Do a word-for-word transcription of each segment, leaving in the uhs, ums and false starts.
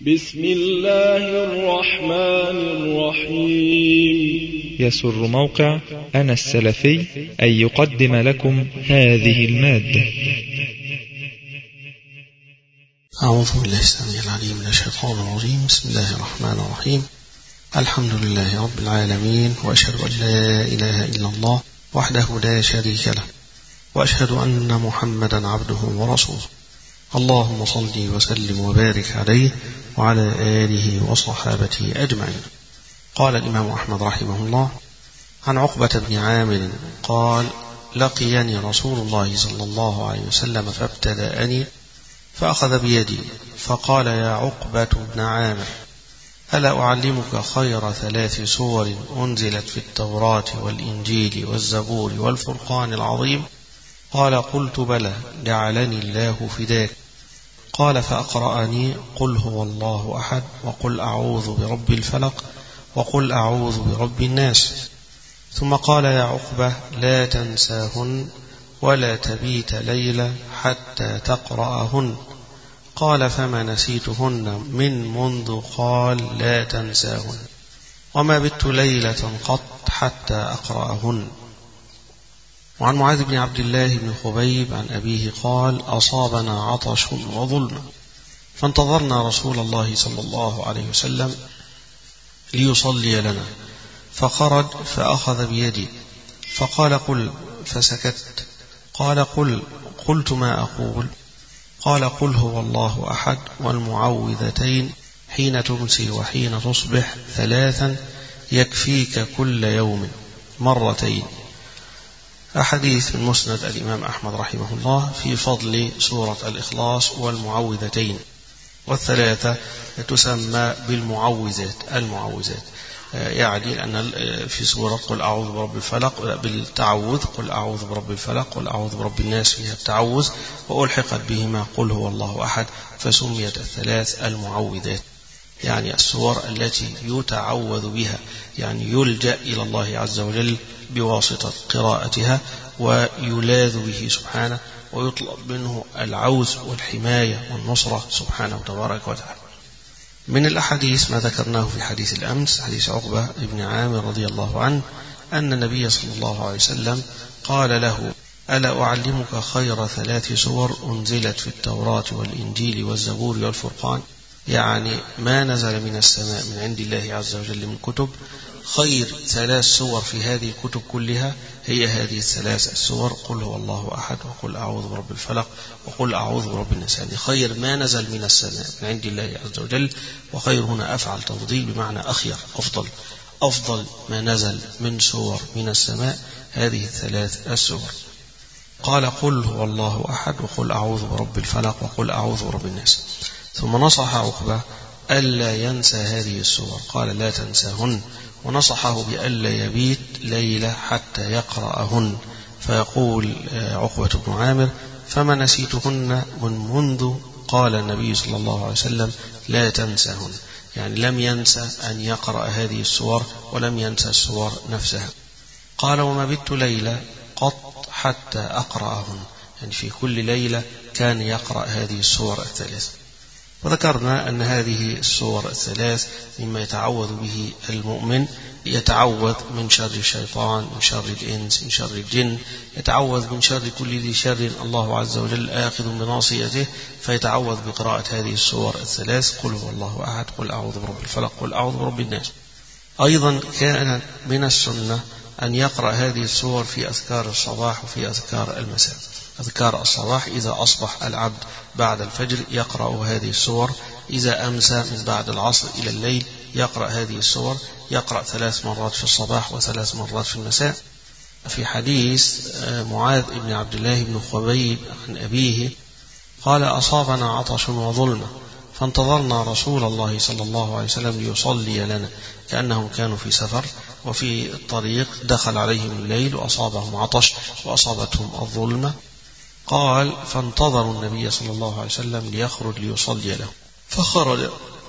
بسم الله الرحمن الرحيم. يسر موقع أنا السلفي أن يقدم لكم هذه المادة. أعوذ بالله السميع العليم من الشيطان الرجيم. بسم الله الرحمن الرحيم. الحمد لله رب العالمين، وأشهد أن لا إله إلا الله وحده لا شريك له، وأشهد أن محمدا عبده ورسوله. اللهم صل وسلم وبارك عليه وعلى آله وصحابته أجمعين. قال الإمام أحمد رحمه الله عن عقبة بن عامر قال: لقيني رسول الله صلى الله عليه وسلم فابتدأني فأخذ بيدي فقال: يا عقبة بن عامر، ألا أعلمك خير ثلاث سور أنزلت في التوراة والإنجيل والزبور والفرقان العظيم؟ قال: قلت بلى، جعلني الله فداك. قال: فأقرأني قل هو الله أحد، وقل أعوذ برب الفلق، وقل أعوذ برب الناس. ثم قال: يا عقبة، لا تنساهن ولا تبيت ليلة حتى تقرأهن. قال: فما نسيتهن من منذ قال لا تنساهن، وما بت ليلة قط حتى أقرأهن. وعن معاذ بن عبد الله بن خبيب عن أبيه قال: أصابنا عطش وظلم، فانتظرنا رسول الله صلى الله عليه وسلم ليصلي لنا، فخرج فأخذ بيدي فقال: قل، فسكت. قال: قل. قلت: ما أقول؟ قال: قل هو الله أحد والمعوذتين حين تمسي وحين تصبح ثلاثا، يكفيك كل يوم مرتين. أحاديث من مسند الإمام أحمد رحمه الله في فضل سورة الإخلاص والمعوذتين، والثلاثة تسمى بالمعوذات. المعوذات يعني أن في سورة قل أعوذ برب الفلق بالتعوذ، قل أعوذ برب الفلق، قل أعوذ برب الناس فيها التعوذ، وألحقت بهما قل هو الله أحد، فسميت الثلاث المعوذات، يعني السور التي يتعوذ بها، يعني يلجأ إلى الله عز وجل بواسطة قراءتها، ويلاذ به سبحانه، ويطلب منه العوز والحماية والنصرة سبحانه وتبارك وتعالى. من الأحاديث ما ذكرناه في حديث الأمس، حديث عقبة بن عامر رضي الله عنه أن النبي صلى الله عليه وسلم قال له: ألا أعلمك خير ثلاث سور أنزلت في التوراة والإنجيل والزبور والفرقان؟ يعني ما نزل من السماء من عند الله عز وجل من كتب، خير ثلاث سور في هذه الكتب كلها هي هذه الثلاث السور: قل هو الله أحد، وقل أعوذ برب الفلق، وقل أعوذ برب الناس. يعني خير ما نزل من السماء من عند الله عز وجل، وخير هنا أفعل تفضيل بمعنى أخير، أفضل أفضل ما نزل من سور من السماء هذه الثلاث السور. قال: قل هو الله أحد، وقل أعوذ برب الفلق، وقل أعوذ برب الناس. ثم نصح عقبة ألا ينسى هذه السور، قال: لا تنساهن، ونصحه بألا يبيت ليلة حتى يقرأهن. فيقول عقبة بن عامر: فما نسيتهن من منذ قال النبي صلى الله عليه وسلم لا تنساهن، يعني لم ينسى أن يقرأ هذه السور، ولم ينسى السور نفسها. قال: وما بت ليلة قط حتى أقرأهن، يعني في كل ليلة كان يقرأ هذه السور الثلاث. وذكرنا أن هذه السور الثلاث مما يتعوذ به المؤمن، يتعوذ من شر الشيطان، من شر الإنس، من شر الجن، يتعوذ من شر كل ذي شر الله عز وجل آخذ بناصيته، فيتعوذ بقراءة هذه السور الثلاث: قل هو الله أحد، قل أعوذ برب الفلق، قل أعوذ برب الناس. أيضا كان من السنة أن يقرأ هذه السور في أذكار الصباح وفي أذكار المساء. أذكار الصباح إذا أصبح العبد بعد الفجر يقرأ هذه السور، إذا أمسى من بعد العصر إلى الليل يقرأ هذه السور، يقرأ ثلاث مرات في الصباح وثلاث مرات في المساء. في حديث معاذ بن عبد الله بن خبيب عن أبيه قال: أصابنا عطش وظلمة، فانتظرنا رسول الله صلى الله عليه وسلم ليصلي لنا، كأنهم كانوا في سفر، وفي الطريق دخل عليهم الليل وأصابهم عطش وأصابتهم الظلمة. قال: فانتظروا النبي صلى الله عليه وسلم ليخرج ليصلي له، فخرج.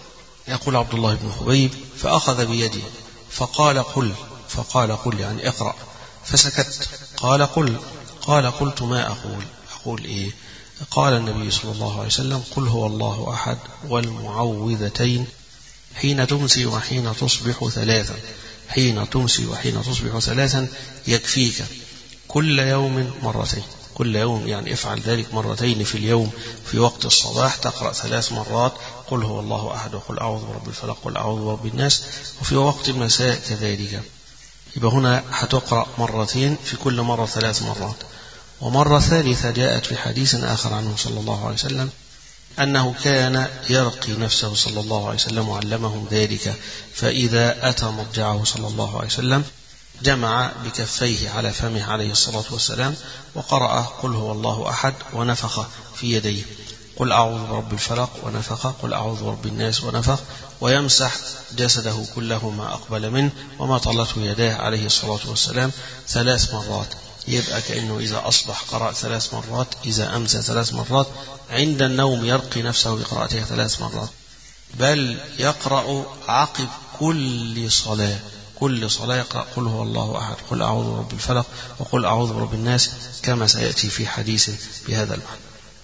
يقول عبد الله بن خبيب: فأخذ بيدي فقال: قل. فقال: قل يعني اقرأ. فسكت. قال: قل. قال: قلت: ما أقول؟ أقول إيه؟ قال النبي صلى الله عليه وسلم قل هو الله أحد والمعوذتين حين تمسي وحين تصبح ثلاثا حين تمسي وحين تصبح ثلاثا يكفيك كل يوم مرتين. كل يوم يعني افعل ذلك مرتين في اليوم. في وقت الصباح تقرأ ثلاث مرات قل هو الله أحد وقل أعوذ برب الفلق قل أعوذ برب الناس، وفي وقت المساء كذلك. يبقى هنا هتقرأ مرتين في كل مرة ثلاث مرات. ومرة ثالثة جاءت في حديث آخر عنه صلى الله عليه وسلم أنه كان يرقي نفسه صلى الله عليه وسلم وعلمهم ذلك، فإذا أتى مضجعه صلى الله عليه وسلم جمع بكفيه على فمه عليه الصلاة والسلام وقرأ قل هو الله أحد ونفخ في يديه قل أعوذ برب الفلق ونفخ قل أعوذ برب الناس ونفخ، ويمسح جسده كله ما أقبل منه وما طلته يداه عليه الصلاة والسلام ثلاث مرات. يبقى كأنه إذا أصبح قرأ ثلاث مرات، إذا أمسى ثلاث مرات، عند النوم يرقي نفسه بقراءتها ثلاث مرات، بل يقرأ عقب كل صلاة كل صلاة يقرأ قل هو الله أحد قل أعوذ برب الفلق وقل أعوذ برب الناس كما سيأتي في حديث بهذا المعنى.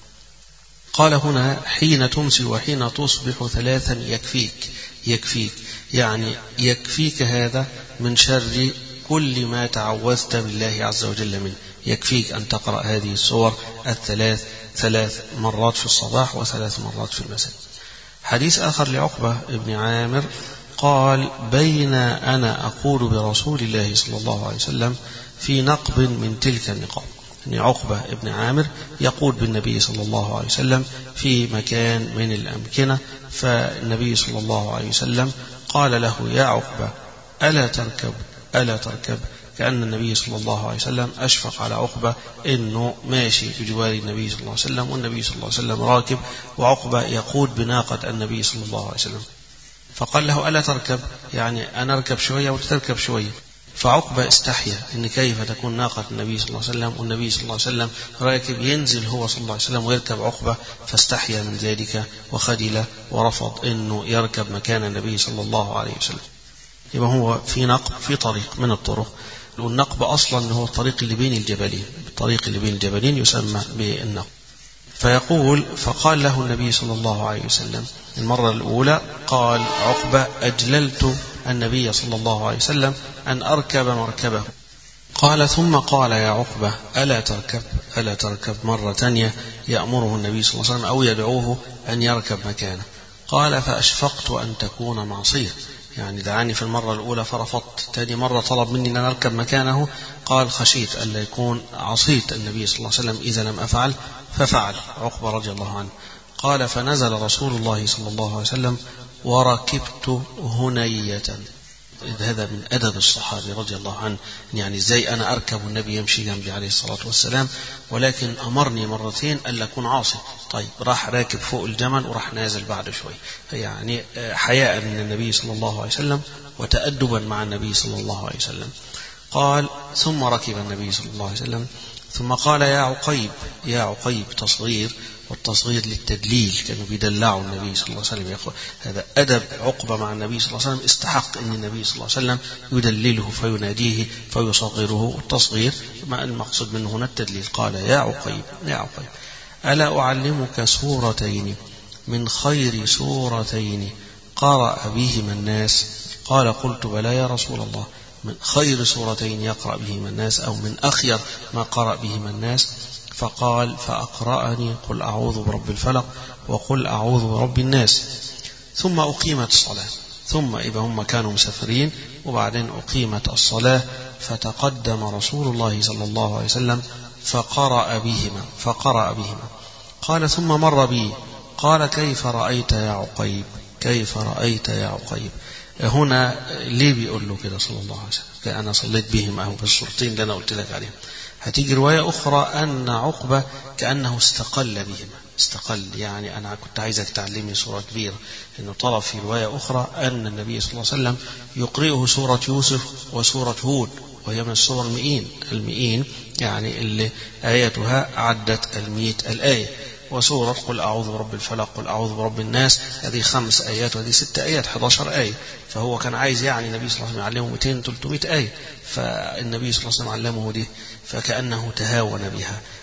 قال هنا حين تمسي وحين تصبح ثلاثا يكفيك يكفيك يعني يكفيك هذا من شر كل ما تعوذت بالله عز وجل منه. يكفيك أن تقرأ هذه السور الثلاث ثلاث مرات في الصباح وثلاث مرات في المساء. حديث آخر لعقبة بن عامر قال بين أنا أقول برسول الله صلى الله عليه وسلم في نقب من تلك النقاب. يعني عقبة بن عامر يقول بالنبي صلى الله عليه وسلم في مكان من الأمكنة، فالنبي صلى الله عليه وسلم قال له يا عقبة ألا تركب ألا تركب كأن النبي صلى الله عليه وسلم أشفق على عقبة إنه ماشي بجوار النبي صلى الله عليه وسلم والنبي صلى الله عليه وسلم راكب وعقبة يقود بناقة النبي صلى الله عليه وسلم، فقال له ألا تركب يعني أنا أركب شوية وتركب شوية. فعقبة استحيا إن كيف تكون ناقة النبي صلى الله عليه وسلم والنبي صلى الله عليه وسلم راكب، ينزل هو صلى الله عليه وسلم ويركب عقبة، فاستحيا من ذلك وخجل ورفض إنه يركب مكان النبي صلى الله عليه وسلم. يبقى هو في نقب في طريق من الطرق، والنقب أصلا هو الطريق اللي بين الجبلين، الطريق اللي بين الجبلين يسمى بالنقب. فيقول فقال له النبي صلى الله عليه وسلم المرة الأولى قال عقبة أجللت النبي صلى الله عليه وسلم أن أركب مركبه، قال ثم قال يا عقبة ألا تركب ألا تركب مرة تانية يأمره النبي صلى الله عليه وسلم أو يدعوه أن يركب مكانه. قال فأشفقت أن تكون معصية، يعني دعاني في المرة الأولى فرفضت، تاني مرة طلب مني أن أركب مكانه، قال خشيت ألا يكون عصيت النبي صلى الله عليه وسلم إذا لم أفعل، ففعل عقبة رضي الله عنه. قال فنزل رسول الله صلى الله عليه وسلم وركبت هنية. هذا من أدب الصحابي رضي الله عنه، يعني إزاي أنا أركب والنبي يمشي جنبي عليه الصلاة والسلام، ولكن أمرني مرتين ألا أكون عاصي. طيب راح راكب فوق الجمل وراح نازل بعد شوي، يعني حياء من النبي صلى الله عليه وسلم وتأدبا مع النبي صلى الله عليه وسلم. قال ثم ركب النبي صلى الله عليه وسلم ثم قال يا عقيب يا عقيب تصغير، والتصغير للتدليل، كانوا بيدلعوا النبي صلى الله عليه وسلم. يقول هذا أدب عقبة مع النبي صلى الله عليه وسلم، استحق أن النبي صلى الله عليه وسلم يدلله فيناديه فيصغره. التصغير ما المقصود منه هنا التدليل. قال يا عقيب يا عقيب ألا أعلمك سورتين من خير سورتين قرأ بهما الناس؟ قال قلت بلى يا رسول الله. من خير سورتين يقرأ بهما الناس أو من أخير ما قرأ بهما الناس؟ فقال فأقرأني قل أعوذ برب الفلق وقل أعوذ برب الناس. ثم أقيمت الصلاة، ثم إذا هم كانوا مسافرين وبعدين أقيمت الصلاة، فتقدم رسول الله صلى الله عليه وسلم فقرأ بهما فقرأ بهما قال ثم مر بي قال كيف رأيت يا عقيب كيف رأيت يا عقيب. هنا ليه بيقول له كده صلى الله عليه وسلم؟ أنا صليت بهم أهو في الصورتين اللي أنا قلت لك عليهم. هتيجي رواية أخرى أن عقبة كأنه استقل بهما، استقل يعني أنا كنت عايزك تعلمني سورة كبيرة، إنه طلب في رواية أخرى أن النبي صلى الله عليه وسلم يقرئه سورة يوسف وسورة هود، وهي من السور المئين المئين يعني اللي آياتها عدت المئة الآية، وسورة قل أعوذ برب الفلق قل أعوذ برب الناس هذه خمس آيات وهذه ست آيات إحدى عشرة آية. فهو كان عايز يعني النبي صلى الله عليه وسلم يعلمه مئتين ثلاثمئة آية، فالنبي صلى الله عليه وسلم علمه دي فكأنه تهاون بها.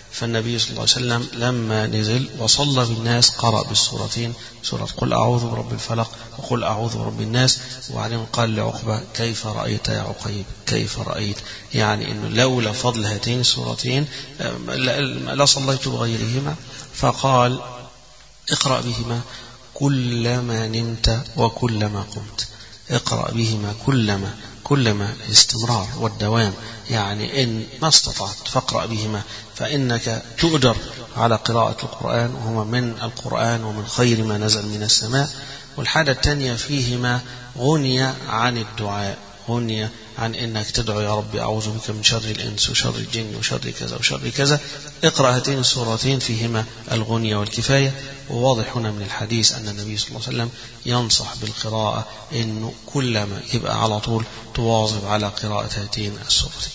فالنبي صلى الله عليه وسلم لما نزل وصلى بالناس قرأ بالسورتين، سورة قل أعوذ برب الفلق وقل أعوذ برب الناس، وبعدين قال لعقبة كيف رأيت يا عقيب كيف رأيت، يعني إنه لولا فضل هاتين السورتين لا صليت بغيرهما، فقال اقرأ بهما كلما نمت وكلما قمت، اقرأ بهما كلما كلما الاستمرار والدوام، يعني إن ما استطعت فاقرأ بهما، فإنك تؤجر على قراءة القرآن وهما من القرآن ومن خير ما نزل من السماء. والحاجة الثانية فيهما غنية عن الدعاء، غنية عن إنك تدعو يا رب أعوذ بك من شر الإنس وشر الجن وشر كذا وشر كذا. اقرأ هاتين السورتين فيهما الغنية والكفاية. وواضح هنا من الحديث أن النبي صلى الله عليه وسلم ينصح بالقراءة، إنه كلما يبقى على طول تواظب على قراءة هاتين السورتين.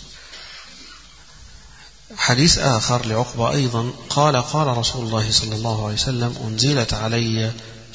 حديث آخر لعقبة أيضا قال قال رسول الله صلى الله عليه وسلم أنزلت علي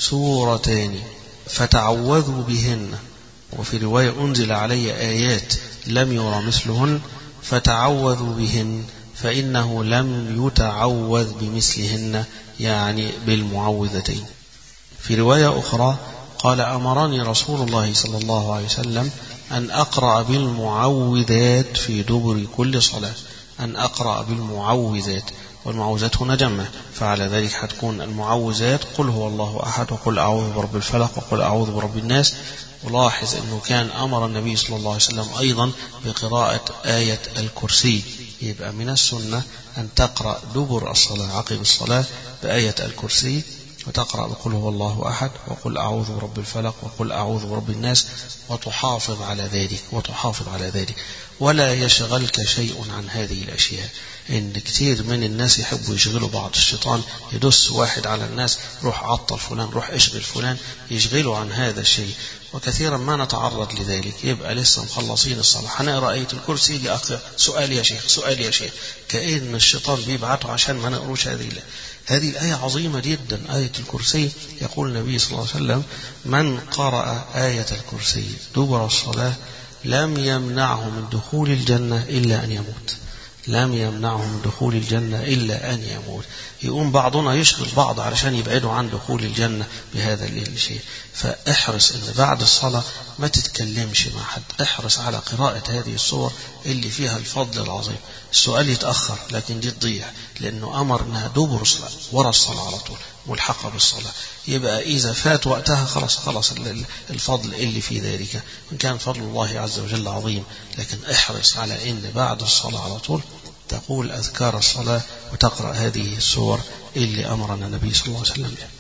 سورتان فتعوذوا بهن، وفي رواية أنزل علي آيات لم يرى مثلهن فتعوذوا بهن فإنه لم يتعوذ بمثلهن، يعني بالمعوذتين. في رواية أخرى قال أمرني رسول الله صلى الله عليه وسلم أن أقرأ بالمعوذات في دبر كل صلاة، أن أقرأ بالمعوذات، والمعوذات هنا جمع، فعلى ذلك هتكون المعوذات قل هو الله أحد وقل أعوذ برب الفلق وقل أعوذ برب الناس. ولاحظ أنه كان أمر النبي صلى الله عليه وسلم أيضا بقراءة آية الكرسي، يبقى من السنة أن تقرأ دبر الصلاة عقب الصلاة بآية الكرسي، وتقرأ بقل هو الله أحد وقل أعوذ برب الفلق وقل أعوذ برب الناس، وتحافظ على ذلك وتحافظ على ذلك ولا يشغلك شيء عن هذه الأشياء. إن كتير من الناس يحبوا يشغلوا بعض، الشيطان يدس واحد على الناس روح عطل فلان روح اشغل فلان، يشغلوا عن هذا الشيء، وكثيرا ما نتعرض لذلك. يبقى لسه مخلصين الصلاة هنقرأ آية الكرسي يجي أخر سؤال يا شيخ سؤال يا شيخ، كأن الشيطان بيبعته عشان ما نقروش هذه هذه الآية عظيمة جدا، آية الكرسي. يقول النبي صلى الله عليه وسلم من قرأ آية الكرسي دبر الصلاة لم يمنعه من دخول الجنة إلا أن يموت، لم يمنعه من دخول الجنة إلا أن يموت. يقوم بعضنا يشغل بعض علشان يبعدوا عن دخول الجنة بهذا الشيء. فاحرص أن بعد الصلاة ما تتكلمش مع حد، احرص على قراءة هذه الصور اللي فيها الفضل العظيم. السؤال يتأخر لكن دي تضيع، لأنه أمر أنها دبر الصلاة ورا الصلاة على طول ملحقة بالصلاة، يبقى إذا فات وقتها خلاص خلاص الفضل اللي في ذلك، إن كان فضل الله عز وجل عظيم. لكن احرص على أن بعد الصلاة على طول تقول أذكار الصلاة وتقرأ هذه السور اللي أمرنا النبي صلى الله عليه وسلم بها.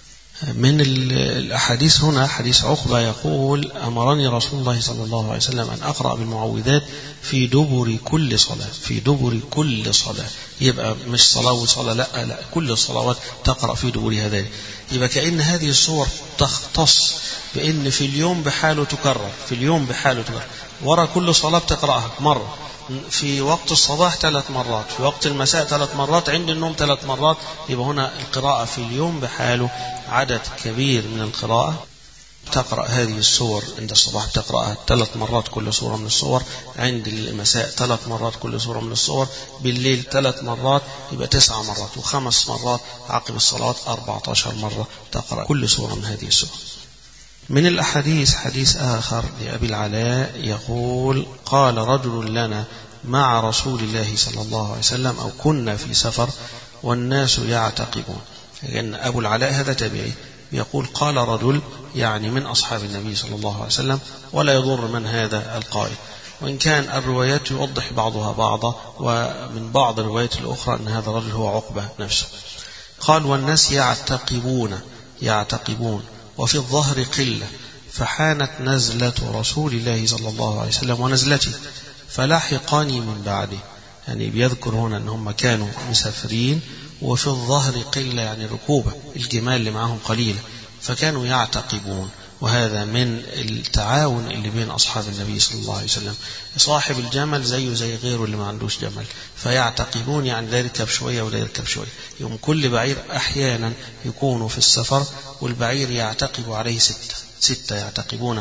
من الأحاديث هنا حديث عقبة يقول أمرني رسول الله صلى الله عليه وسلم أن أقرأ بالمعوذات في دبر كل صلاة، في دبر كل صلاة، يبقى مش صلاة وصلاة، لا لا كل الصلوات تقرأ في دبرها ذلك. يبقى كأن هذه الصور تختص بأن في اليوم بحاله تكرر، في اليوم بحاله تكرر، ورا كل صلاة تقرأها مرة، في وقت الصباح ثلاث مرات، في وقت المساء ثلاث مرات، عند النوم ثلاث مرات. يبقى هنا القراءة في اليوم بحاله عدد كبير من القراءة. تقرأ هذه السور عند الصباح تقرأها ثلاث مرات كل سورة من السور، عند المساء ثلاث مرات كل سورة من السور، بالليل ثلاث مرات، يبقى تسع مرات، وخمس مرات عقب الصلاة أربعة عشر مرة تقرأ كل سورة من هذه السور. من الأحاديث حديث آخر لأبي العلاء يقول قال رجل لنا مع رسول الله صلى الله عليه وسلم أو كنا في سفر والناس يعتقبون، لأن أبو العلاء هذا تابعي يقول قال رجل يعني من أصحاب النبي صلى الله عليه وسلم، ولا يضر من هذا القائل، وإن كان الروايات يوضح بعضها بعضا، ومن بعض الروايات الأخرى أن هذا الرجل هو عقبة نفسه. قال والناس يعتقبون يعتقبون وفي الظهر قلة، فحانت نزلة رسول الله صلى الله عليه وسلم ونزلتي فلاحقاني من بعده، يعني بيذكر هنا أنهم كانوا مسافرين وفي الظهر قلة يعني ركوبة الجمال اللي معهم قليلة، فكانوا يعتقبون. وهذا من التعاون اللي بين أصحاب النبي صلى الله عليه وسلم، صاحب الجمل زيه زي غيره اللي ما عندوش جمل، فيعتقبون يعني لا يركب شوية ولا يركب شوية. يوم كل بعير أحيانا يكونوا في السفر والبعير يعتقب عليه ستة ستة يعتقبون،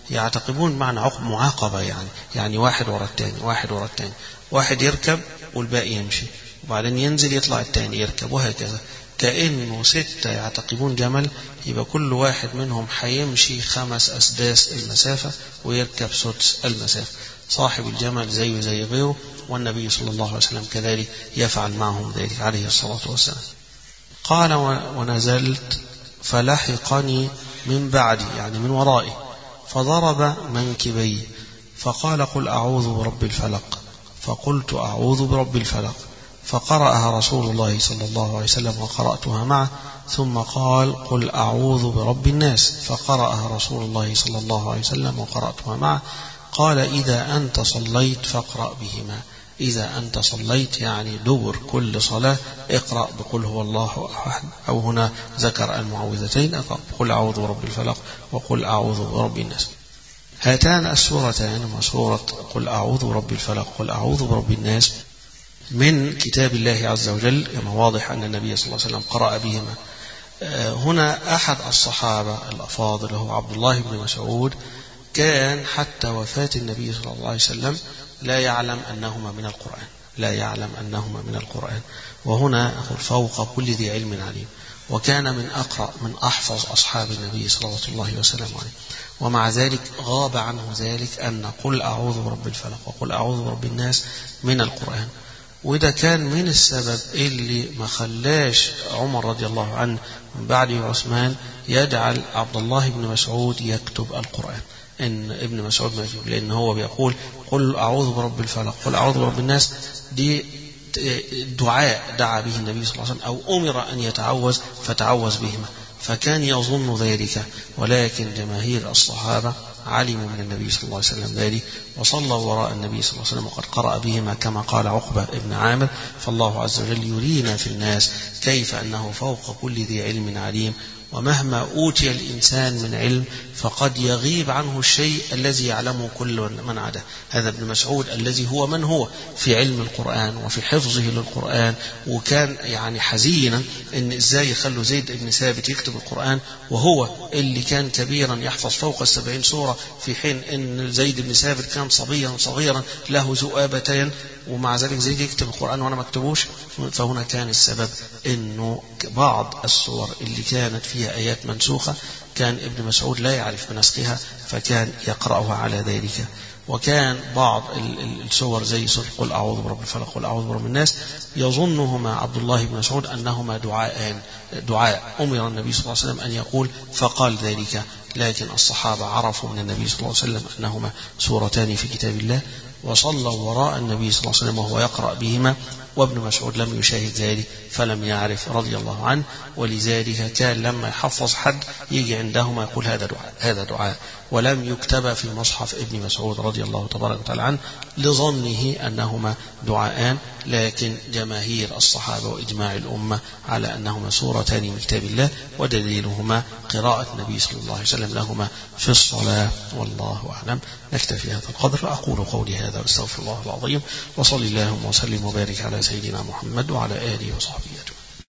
يعتقبون معنى عقب معاقبة، يعني يعني واحد ورا التاني واحد ورا التاني، واحد يركب والباقي يمشي، وبعدين ينزل يطلع التاني يركب، وهكذا. كأنه ستة يعتقبون جمل، يبقى كل واحد منهم هيمشي خمس أسداس المسافة ويركب سدس المسافة. صاحب الجمل زيه زي غيره، والنبي صلى الله عليه وسلم كذلك يفعل معهم ذلك عليه الصلاة والسلام. قال ونزلت فلحقني من بعدي، يعني من ورائي، فضرب منكبي فقال قل أعوذ برب الفلق، فقلت أعوذ برب الفلق، فقرأها رسول الله صلى الله عليه وسلم وقرأتها معه، ثم قال قل أعوذ برب الناس، فقرأها رسول الله صلى الله عليه وسلم وقرأتها معه. قال إذا أنت صليت فاقرأ بهما، إذا أنت صليت يعني دبر كل صلاة اقرأ بقل هو الله أحد، أو هنا ذكر المعوذتين، قل أعوذ برب الفلق وقل أعوذ برب الناس. هاتان السورتان، سورة قل أعوذ برب الفلق قل أعوذ برب الناس، من كتاب الله عز وجل، كما واضح أن النبي صلى الله عليه وسلم قرأ بهما. هنا أحد الصحابة الأفاضل هو عبد الله بن مسعود، كان حتى وفاة النبي صلى الله عليه وسلم لا يعلم أنهما من القرآن، لا يعلم أنهما من القرآن. وهنا أقول فوق كل ذي علم عليم، وكان من أقرأ من أحفظ أصحاب النبي صلى الله عليه وسلم عليه، ومع ذلك غاب عنه ذلك أن قل أعوذ برب الفلق وقل أعوذ برب الناس من القرآن. وده كان من السبب اللي ما خلاش عمر رضي الله عنه من بعد عثمان يجعل عبد الله بن مسعود يكتب القرآن، إن ابن مسعود ما يكتب، لأن هو بيقول قل أعوذ برب الفلق قل أعوذ برب الناس، دي دعاء دعا به النبي صلى الله عليه وسلم، أو أمر أن يتعوذ فتعوذ بهما، فكان يظن ذلك. ولكن جماهير الصحابة علموا من النبي صلى الله عليه وسلم ذلك، وصلوا وراء النبي صلى الله عليه وسلم وقد قرأ بهما، كما قال عقبة ابن عامر. فالله عز وجل يرينا في الناس كيف أنه فوق كل ذي علم عليم، ومهما أوتي الإنسان من علم فقد يغيب عنه الشيء الذي يعلمه كل من عدا. هذا ابن مسعود الذي هو من هو في علم القرآن وفي حفظه للقرآن، وكان يعني حزينا إن إزاي يخلوا زيد بن ثابت يكتب القرآن وهو اللي كان كبيرا يحفظ فوق السبعين سورة، في حين إن زيد بن ثابت كان صبيا صغيرا له ذؤابتين، ومع ذلك زيد يكتب القرآن وأنا ما اكتبوش. فهنا كان السبب إنه بعض السور اللي كانت فيها آيات منسوخة كان ابن مسعود لا يعرف بنسخها، فكان يقرأها على ذلك. وكان بعض السور زي سورة قل أعوذ برب الفلق قل أعوذ برب الناس يظنهما عبد الله بن مسعود أنهما دعاءان، دعاء أمر النبي صلى الله عليه وسلم أن يقول فقال ذلك، لكن الصحابة عرفوا من النبي صلى الله عليه وسلم أنهما سورتان في كتاب الله، وصلوا وراء النبي صلى الله عليه وسلم وهو يقرأ بهما، وابن مسعود لم يشاهد ذلك فلم يعرف رضي الله عنه. ولذلك كان لما يحفظ حد يجي عندهما يقول هذا دعاء هذا دعاء، ولم يكتب في مصحف ابن مسعود رضي الله تبارك وتعالى عنه لظنه أنهما دعاءان. لكن جماهير الصحابة وإجماع الأمة على أنهما سورتان من كتاب الله، ودليلهما قراءة النبي صلى الله عليه وسلم لهما في الصلاة. والله أعلم. نكتفي هذا القدر. أقول قولي هذا واستغفر الله العظيم، وصلي اللهم وسلم وبارك على سيدنا محمد وعلى آله وصحبه.